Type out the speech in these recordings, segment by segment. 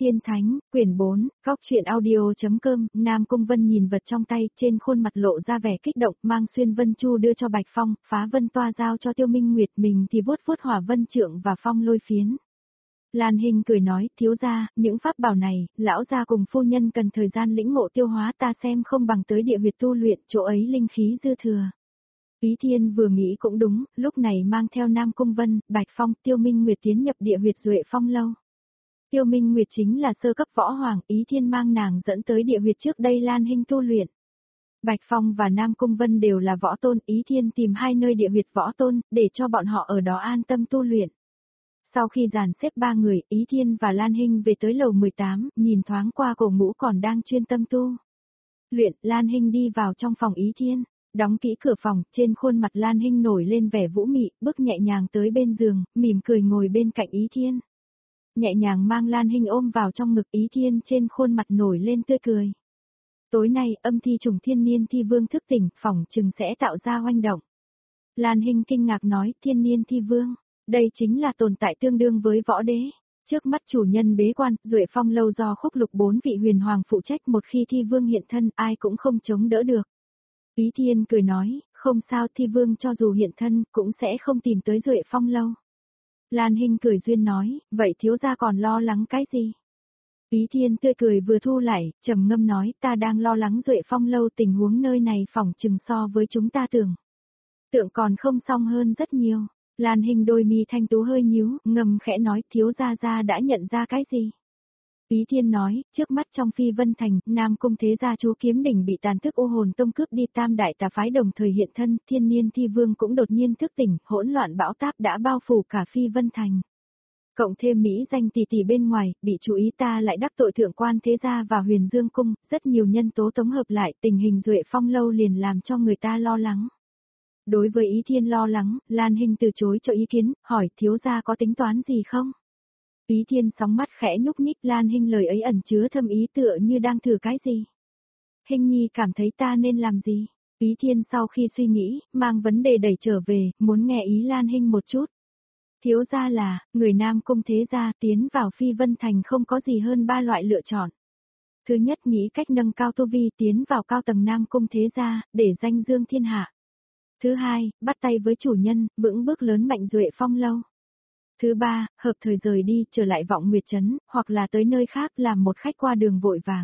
Tiên Thánh, quyển 4, góc truyện audio.com, Nam Cung Vân nhìn vật trong tay, trên khuôn mặt lộ ra vẻ kích động, mang xuyên vân chu đưa cho Bạch Phong, phá vân toa giao cho Tiêu Minh Nguyệt, mình thì vuốt vuốt hỏa vân trượng và phong lôi phiến. Lan Hinh cười nói, thiếu gia, những pháp bảo này, lão gia cùng phu nhân cần thời gian lĩnh ngộ tiêu hóa, ta xem không bằng tới địa huyệt tu luyện, chỗ ấy linh khí dư thừa. Ý Thiên vừa nghĩ cũng đúng, lúc này mang theo Nam Cung Vân, Bạch Phong, Tiêu Minh Nguyệt tiến nhập địa huyệt Duệ Phong lâu. Tiêu Minh Nguyệt chính là sơ cấp võ hoàng, Ý Thiên mang nàng dẫn tới địa huyệt trước đây Lan Hinh tu luyện. Bạch Phong và Nam Cung Vân đều là võ tôn, Ý Thiên tìm hai nơi địa huyệt võ tôn, để cho bọn họ ở đó an tâm tu luyện. Sau khi dàn xếp ba người, Ý Thiên và Lan Hinh về tới lầu 18, nhìn thoáng qua cổ ngũ còn đang chuyên tâm tu luyện, Lan Hinh đi vào trong phòng Ý Thiên, đóng kỹ cửa phòng, trên khuôn mặt Lan Hinh nổi lên vẻ vũ mị, bước nhẹ nhàng tới bên giường, mỉm cười ngồi bên cạnh Ý Thiên. Nhẹ nhàng mang Lan Hinh ôm vào trong ngực, Ý Thiên trên khuôn mặt nổi lên tươi cười. Tối nay, âm thi trùng thiên niên thi vương thức tỉnh, phỏng chừng sẽ tạo ra hoành động. Lan Hinh kinh ngạc nói, thiên niên thi vương, đây chính là tồn tại tương đương với võ đế. Trước mắt chủ nhân bế quan, Duệ Phong lâu do Khúc Lục 4 vị huyền hoàng phụ trách, một khi thi vương hiện thân, ai cũng không chống đỡ được. Ý Thiên cười nói, không sao, thi vương cho dù hiện thân, cũng sẽ không tìm tới Duệ Phong lâu. Lan Hinh cười duyên nói, vậy thiếu gia còn lo lắng cái gì? Ý Thiên tươi cười vừa thu lại, trầm ngâm nói, ta đang lo lắng Duệ Phong lâu, tình huống nơi này phỏng chừng so với chúng ta tưởng tượng còn không xong hơn rất nhiều. Lan Hinh đôi mi thanh tú hơi nhíu, ngầm khẽ nói, thiếu gia đã nhận ra cái gì? Ý Thiên nói, trước mắt trong Phi Vân Thành, Nam Cung thế gia chú Kiếm Đỉnh bị tàn thức U Hồn Tông cướp đi, tam đại tà phái đồng thời hiện thân, thiên niên thi vương cũng đột nhiên thức tỉnh, hỗn loạn bão táp đã bao phủ cả Phi Vân Thành. Cộng thêm Mỹ danh tỷ tỷ bên ngoài, bị chú ý ta lại đắc tội thượng quan thế gia và Huyền Dương Cung, rất nhiều nhân tố tổng hợp lại, tình hình Duệ Phong lâu liền làm cho người ta lo lắng. Đối với Ý Thiên lo lắng, Lan Hinh từ chối cho ý kiến, hỏi thiếu gia có tính toán gì không? Ý Thiên sóng mắt khẽ nhúc nhích, Lan Hinh lời ấy ẩn chứa thâm ý tựa như đang thử cái gì. Hinh nhi cảm thấy ta nên làm gì? Ý Thiên sau khi suy nghĩ, mang vấn đề đẩy trở về, muốn nghe ý Lan Hinh một chút. Thiếu gia là, người Nam Cung thế gia tiến vào Phi Vân Thành không có gì hơn ba loại lựa chọn. Thứ nhất nghĩ cách nâng cao tu vi tiến vào cao tầng Nam Cung thế gia, để danh dương thiên hạ. Thứ hai, bắt tay với chủ nhân, vững bước lớn mạnh Duệ Phong lâu. Thứ ba, hợp thời rời đi, trở lại Vọng Nguyệt Trấn, hoặc là tới nơi khác làm một khách qua đường vội vàng.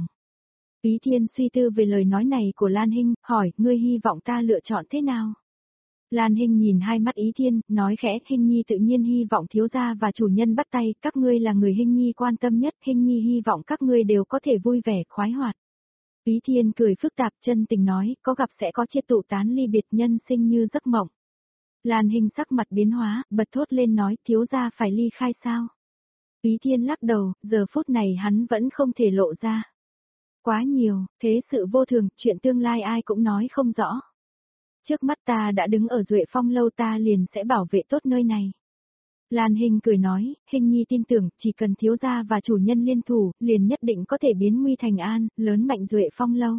Ý Thiên suy tư về lời nói này của Lan Hinh, hỏi, ngươi hy vọng ta lựa chọn thế nào? Lan Hinh nhìn hai mắt Ý Thiên, nói khẽ, Hinh nhi tự nhiên hy vọng thiếu gia và chủ nhân bắt tay, các ngươi là người Hinh nhi quan tâm nhất, Hinh nhi hy vọng các ngươi đều có thể vui vẻ, khoái hoạt. Ý Thiên cười phức tạp, chân tình nói, có gặp sẽ có chia tụ tán ly biệt, nhân sinh như giấc mộng. Lan Hinh sắc mặt biến hóa, bật thốt lên nói, thiếu gia phải ly khai sao? Ý Thiên lắc đầu, giờ phút này hắn vẫn không thể lộ ra. Quá nhiều, thế sự vô thường, chuyện tương lai ai cũng nói không rõ. Trước mắt ta đã đứng ở Duệ Phong lâu, ta liền sẽ bảo vệ tốt nơi này. Lan Hinh cười nói, Hinh nhi tin tưởng, chỉ cần thiếu gia và chủ nhân liên thủ, liền nhất định có thể biến nguy thành an, lớn mạnh Duệ Phong lâu.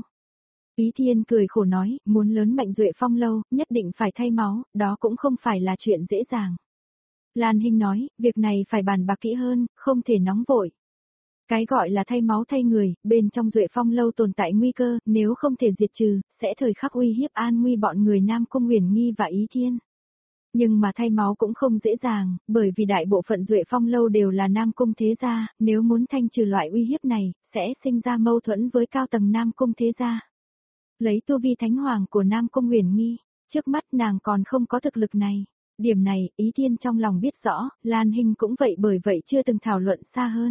Ý Thiên cười khổ nói, muốn lớn mạnh Duệ Phong lâu, nhất định phải thay máu, đó cũng không phải là chuyện dễ dàng. Lan Hinh nói, việc này phải bàn bạc kỹ hơn, không thể nóng vội. Cái gọi là thay máu thay người, bên trong Duệ Phong lâu tồn tại nguy cơ, nếu không thể diệt trừ, sẽ thời khắc uy hiếp an nguy bọn người Nam Cung Huyền Nghi và Ý Thiên. Nhưng mà thay máu cũng không dễ dàng, bởi vì đại bộ phận Duệ Phong lâu đều là Nam Cung thế gia, nếu muốn thanh trừ loại uy hiếp này, sẽ sinh ra mâu thuẫn với cao tầng Nam Cung thế gia. Lấy tu vi thánh hoàng của Nam Cung Huyền Nghi, trước mắt nàng còn không có thực lực này. Điểm này, Ý Thiên trong lòng biết rõ, Lan Hinh cũng vậy, bởi vậy chưa từng thảo luận xa hơn.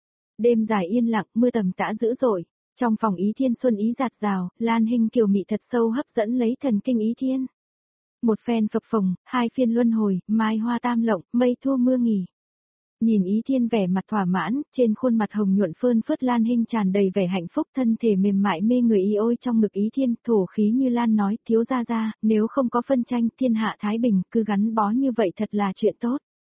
Đêm dài yên lặng, mưa tầm tã dữ dội. Trong phòng Ý Thiên xuân ý dạt dào, Lan Hinh kiều mị thật sâu hấp dẫn lấy thần kinh Ý Thiên. Một phen phập phồng, hai phiên luân hồi, mai hoa tam lộng, mây thu mưa nghỉ. Nhìn Ý Thiên vẻ mặt thỏa mãn, trên khuôn mặt hồng nhuận phơn phớt Lan Hinh tràn đầy vẻ hạnh phúc, thân thể mềm mại mê người y ôi trong ngực Ý Thiên, thổ khí như lan nói, thiếu gia, nếu không có phân tranh, thiên hạ thái bình, cứ gắn bó như vậy thật là chuyện tốt.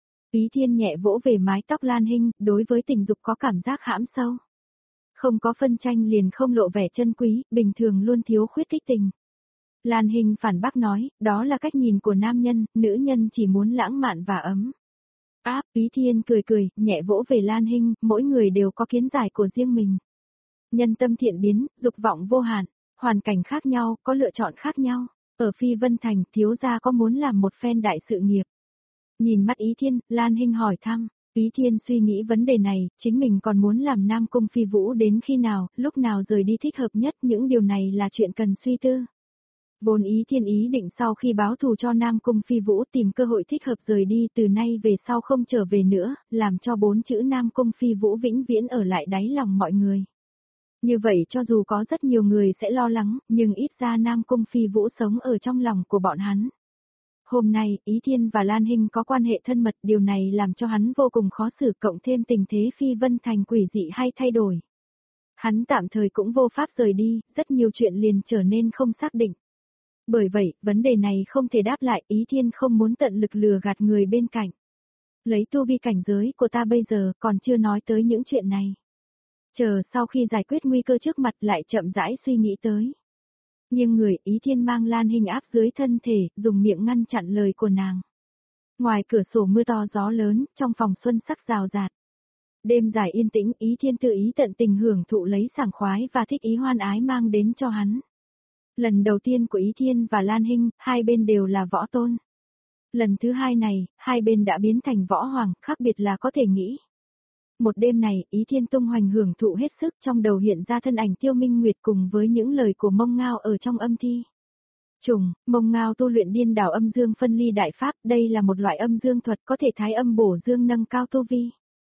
Ý Thiên nhẹ vỗ về mái tóc Lan Hinh, đối với tình dục có cảm giác hãm sâu. Không có phân tranh liền không lộ vẻ chân quý, bình thường luôn thiếu khuyết kích tình. Lan Hinh phản bác nói, đó là cách nhìn của nam nhân, nữ nhân chỉ muốn lãng mạn và ấm. Ý Thiên cười cười, nhẹ vỗ về Lan Hinh, mỗi người đều có kiến giải của riêng mình. Nhân tâm thiện biến, dục vọng vô hạn, hoàn cảnh khác nhau, có lựa chọn khác nhau. Ở Phi Vân Thành, thiếu gia có muốn làm một phen đại sự nghiệp? Nhìn mắt Ý Thiên, Lan Hinh hỏi thăm. Ý Thiên suy nghĩ vấn đề này, chính mình còn muốn làm Nam Cung Phi Vũ đến khi nào, lúc nào rời đi thích hợp nhất, những điều này là chuyện cần suy tư. Vốn Ý Thiên ý định sau khi báo thù cho Nam Cung Phi Vũ tìm cơ hội thích hợp rời đi từ nay về sau không trở về nữa, làm cho 4 chữ Nam Cung Phi Vũ vĩnh viễn ở lại đáy lòng mọi người. Như vậy cho dù có rất nhiều người sẽ lo lắng, nhưng ít ra Nam Cung Phi Vũ sống ở trong lòng của bọn hắn. Hôm nay, Ý Thiên và Lan Hinh có quan hệ thân mật, điều này làm cho hắn vô cùng khó xử, cộng thêm tình thế Phi Vân Thành quỷ dị hay thay đổi. Hắn tạm thời cũng vô pháp rời đi, rất nhiều chuyện liền trở nên không xác định. Bởi vậy, vấn đề này không thể đáp lại, Ý Thiên không muốn tận lực lừa gạt người bên cạnh. Lấy tu vi cảnh giới của ta bây giờ còn chưa nói tới những chuyện này. Chờ sau khi giải quyết nguy cơ trước mặt lại chậm rãi suy nghĩ tới. Nhưng người Ý Thiên mang Lan Hinh áp dưới thân thể, dùng miệng ngăn chặn lời của nàng. Ngoài cửa sổ mưa to gió lớn, trong phòng xuân sắc rào rạt. Đêm dài yên tĩnh, Ý Thiên tự ý tận tình hưởng thụ lấy sảng khoái và thích ý hoan ái mang đến cho hắn. Lần đầu tiên của Ý Thiên và Lan Hinh, hai bên đều là võ tôn. Lần thứ hai này, hai bên đã biến thành võ hoàng, khác biệt là có thể nghĩ. Một đêm này, Ý Thiên tung hoành hưởng thụ hết sức, trong đầu hiện ra thân ảnh Tiêu Minh Nguyệt cùng với những lời của Mông Ngao ở trong âm thi. Mông Ngao tu luyện điên đảo âm dương phân ly đại pháp, đây là một loại âm dương thuật có thể thái âm bổ dương nâng cao tu vi.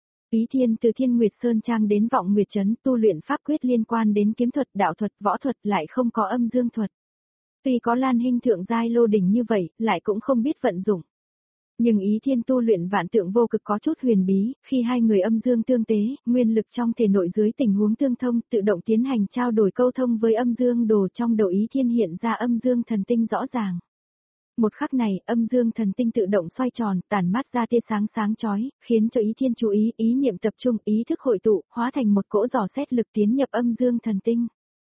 Ý Thiên từ Thiên Nguyệt Sơn Trang đến Vọng Nguyệt Trấn tu luyện pháp quyết liên quan đến kiếm thuật, đạo thuật, võ thuật lại không có âm dương thuật. Tuy có Lan Hinh thượng giai lô đỉnh như vậy, lại cũng không biết vận dụng. Nhưng Ý Thiên tu luyện vạn tượng vô cực có chút huyền bí, khi hai người âm dương tương tế, nguyên lực trong thể nội dưới tình huống tương thông tự động tiến hành trao đổi câu thông với âm dương đồ, trong đầu Ý Thiên hiện ra âm dương thần tinh rõ ràng. Một khắc này, âm dương thần tinh tự động xoay tròn, tản mát ra tia sáng sáng chói, khiến cho Ý Thiên chú ý, ý niệm tập trung, ý thức hội tụ, hóa thành một cỗ dò xét lực tiến nhập âm dương thần tinh.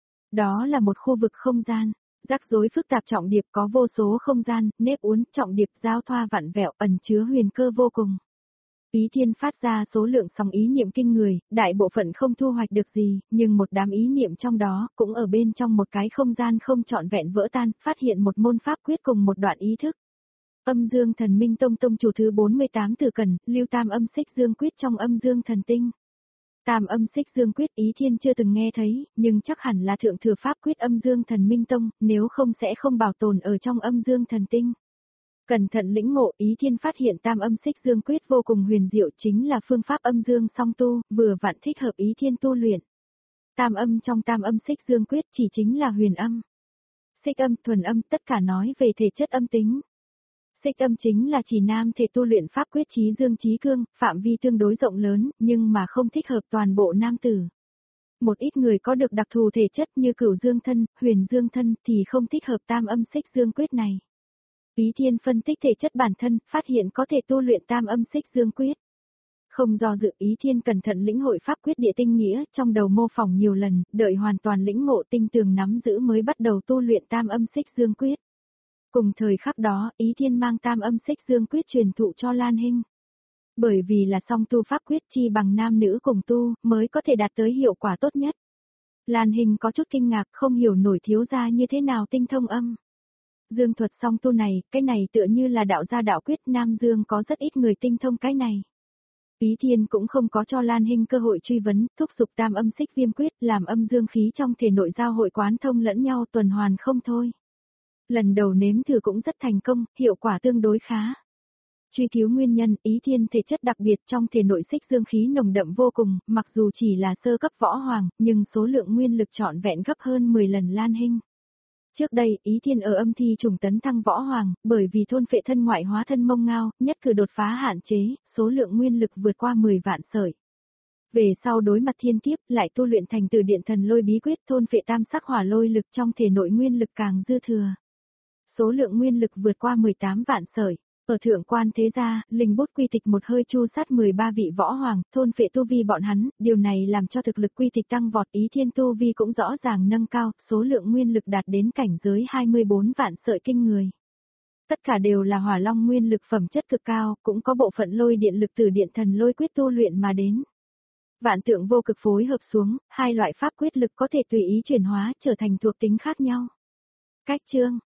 Đó là một khu vực không gian. Rắc rối phức tạp trọng điệp có vô số không gian, nếp uốn, trọng điệp giao thoa vặn vẹo, ẩn chứa huyền cơ vô cùng. Ý Thiên phát ra số lượng sóng ý niệm kinh người, đại bộ phận không thu hoạch được gì, nhưng một đám ý niệm trong đó, cũng ở bên trong một cái không gian không trọn vẹn vỡ tan, phát hiện một môn pháp quyết cùng một đoạn ý thức. Âm Dương Thần Minh Tông tông chủ thứ 48 Tử Cần, lưu tam âm xích dương quyết trong âm dương thần tinh. Tam âm xích dương quyết Ý Thiên chưa từng nghe thấy, nhưng chắc hẳn là thượng thừa pháp quyết âm dương thần minh tông, nếu không sẽ không bảo tồn ở trong âm dương thần tinh. Cẩn thận lĩnh ngộ, Ý Thiên phát hiện tam âm xích dương quyết vô cùng huyền diệu, chính là phương pháp âm dương song tu, vừa vặn thích hợp Ý Thiên tu luyện. Tam âm trong tam âm xích dương quyết chỉ chính là huyền âm. Xích âm, thuần âm, tất cả nói về thể chất âm tính. Xích âm chính là chỉ nam thể tu luyện pháp quyết chí dương chí cương, phạm vi tương đối rộng lớn, nhưng mà không thích hợp toàn bộ nam tử. Một ít người có được đặc thù thể chất như cửu dương thân, huyền dương thân thì không thích hợp tam âm xích dương quyết này. Ý Thiên phân tích thể chất bản thân, phát hiện có thể tu luyện tam âm xích dương quyết. Không do dự, Ý Thiên cẩn thận lĩnh hội pháp quyết địa tinh nghĩa, trong đầu mô phỏng nhiều lần, đợi hoàn toàn lĩnh ngộ tinh tường nắm giữ mới bắt đầu tu luyện tam âm xích dương quyết. Cùng thời khắc đó, Ý Thiên mang tam âm xích dương quyết truyền thụ cho Lan Hinh. Bởi vì là song tu pháp quyết chi bằng nam nữ cùng tu, mới có thể đạt tới hiệu quả tốt nhất. Lan Hinh có chút kinh ngạc, không hiểu nổi thiếu gia như thế nào tinh thông âm dương thuật song tu này, cái này tựa như là đạo gia đạo quyết, Nam Dương có rất ít người tinh thông cái này. Ý Thiên cũng không có cho Lan Hinh cơ hội truy vấn, thúc giục tam âm xích viêm quyết, làm âm dương khí trong thể nội giao hội quán thông lẫn nhau tuần hoàn không thôi. Lần đầu nếm thử cũng rất thành công, hiệu quả tương đối khá. Truy cứu nguyên nhân, Ý Thiên thể chất đặc biệt trong thể nội xích dương khí nồng đậm vô cùng, mặc dù chỉ là sơ cấp võ hoàng, nhưng số lượng nguyên lực trọn vẹn gấp hơn 10 lần Lan Hinh. Trước đây, Ý Thiên ở âm thi trùng tấn thăng võ hoàng, bởi vì thôn phệ thân ngoại hóa thân Mông Ngao, nhất cử đột phá hạn chế, số lượng nguyên lực vượt qua 10 vạn sợi. Về sau đối mặt thiên kiếp, lại tu luyện thành Từ Điện Thần Lôi bí quyết, thôn phệ tam sắc hỏa lôi lực trong thể nội nguyên lực càng dư thừa. Số lượng nguyên lực vượt qua 18 vạn sợi. Ở thượng quan thế gia, linh bút quy tịch một hơi chu sát 13 vị võ hoàng, thôn phệ tu vi bọn hắn, điều này làm cho thực lực quy tịch tăng vọt, Ý Thiên tu vi cũng rõ ràng nâng cao, số lượng nguyên lực đạt đến cảnh giới 24 vạn sợi kinh người. Tất cả đều là hỏa long nguyên lực phẩm chất cực cao, cũng có bộ phận lôi điện lực từ điện thần lôi quyết tu luyện mà đến. Vạn tượng vô cực phối hợp xuống, hai loại pháp quyết lực có thể tùy ý chuyển hóa trở thành thuộc tính khác nhau. Cách chương